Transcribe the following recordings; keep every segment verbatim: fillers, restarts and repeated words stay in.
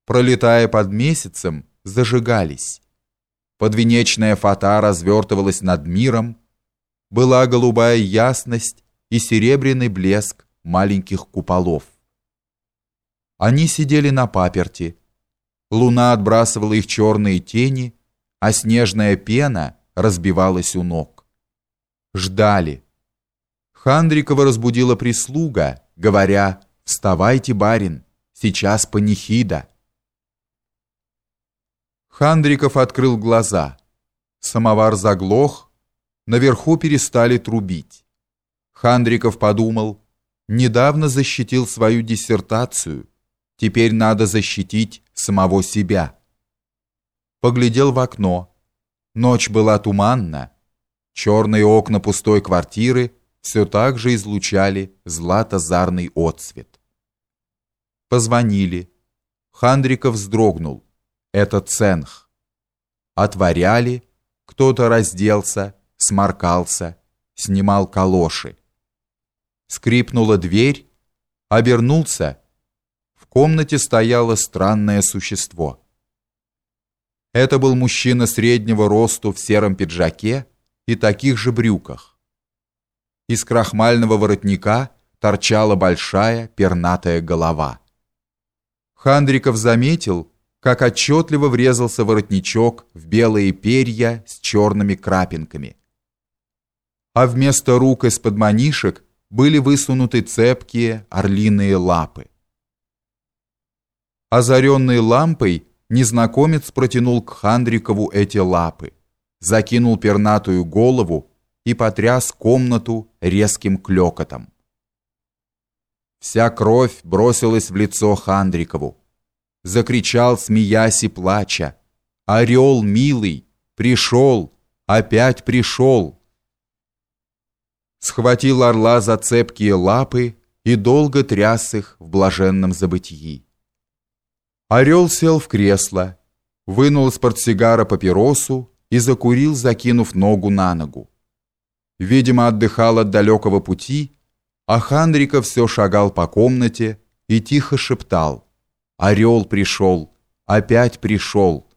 пролетая под месяцем, зажигались. Подвенечная фата развертывалась над миром, была голубая ясность и серебряный блеск маленьких куполов. Они сидели на паперти. Луна отбрасывала их черные тени, а снежная пена разбивалась у ног. Ждали. Хандрикова разбудила прислуга, говоря: «Вставайте, барин, сейчас панихида». Хандриков открыл глаза. Самовар заглох, наверху перестали трубить. Хандриков подумал: недавно защитил свою диссертацию, теперь надо защитить самого себя. Поглядел в окно. Ночь была туманна. Черные окна пустой квартиры все так же излучали злато-зарный отсвет. Позвонили. Хандриков вздрогнул. Это Ценх. Отворяли, кто-то разделся, сморкался, снимал калоши. Скрипнула дверь, обернулся. В комнате стояло странное существо. Это был мужчина среднего росту в сером пиджаке и таких же брюках. Из крахмального воротника торчала большая пернатая голова. Хандриков заметил, как отчетливо врезался воротничок в белые перья с черными крапинками. А вместо рук из-под манишек были высунуты цепкие орлиные лапы. Озаренный лампой, незнакомец протянул к Хандрикову эти лапы, закинул пернатую голову и потряс комнату резким клёкотом. Вся кровь бросилась в лицо Хандрикову. Закричал, смеясь и плача: «Орел милый, пришел, опять пришел!» Схватил орла за цепкие лапы и долго тряс их в блаженном забытии. Орел сел в кресло, вынул из портсигара папиросу и закурил, закинув ногу на ногу. Видимо, отдыхал от далекого пути, а Хандриков все шагал по комнате и тихо шептал: «Орел пришел, опять пришел».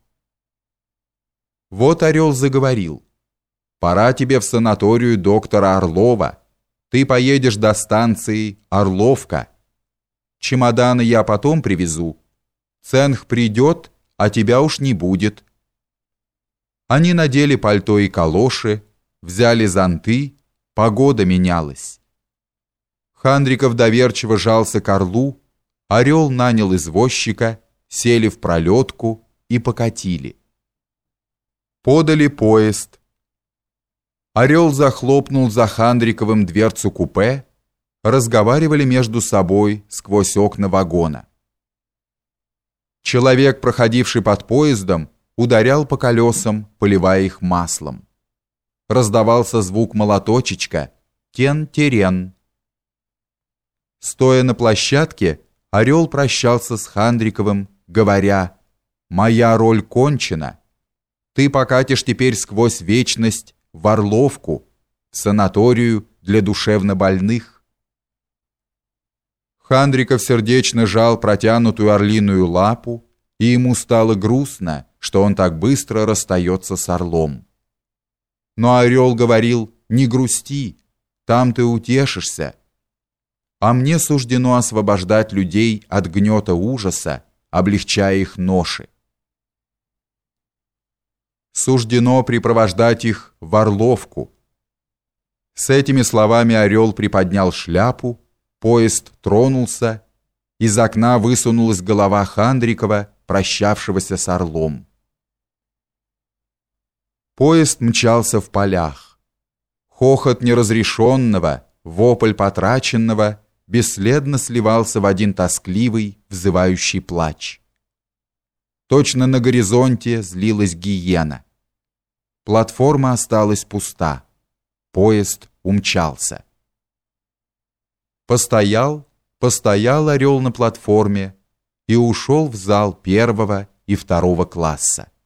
Вот орел заговорил: «Пора тебе в санаторию доктора Орлова. Ты поедешь до станции Орловка. Чемоданы я потом привезу. Ценх придет, а тебя уж не будет». Они надели пальто и калоши, взяли зонты, погода менялась. Хандриков доверчиво жался к орлу, орел нанял извозчика, сели в пролетку и покатили. Подали поезд. Орел захлопнул за Хандриковым дверцу купе, разговаривали между собой сквозь окна вагона. Человек, проходивший под поездом, ударял по колесам, поливая их маслом. Раздавался звук молоточечка «тен-терен». Стоя на площадке, орел прощался с Хандриковым, говоря: «Моя роль кончена. Ты покатишь теперь сквозь вечность в Орловку, в санаторию для душевнобольных». Хандриков сердечно жал протянутую орлиную лапу, и ему стало грустно, что он так быстро расстается с орлом. Но орел говорил: «Не грусти, там ты утешишься. А мне суждено освобождать людей от гнета ужаса, облегчая их ноши. Суждено припровождать их в Орловку». С этими словами орел приподнял шляпу, поезд тронулся, из окна высунулась голова Хандрикова, прощавшегося с орлом. Поезд мчался в полях. Хохот неразрешенного, вопль потраченного бесследно сливался в один тоскливый, взывающий плач. Точно на горизонте злилась гиена. Платформа осталась пуста. Поезд умчался. Постоял, постоял орел на платформе и ушел в зал первого и второго класса.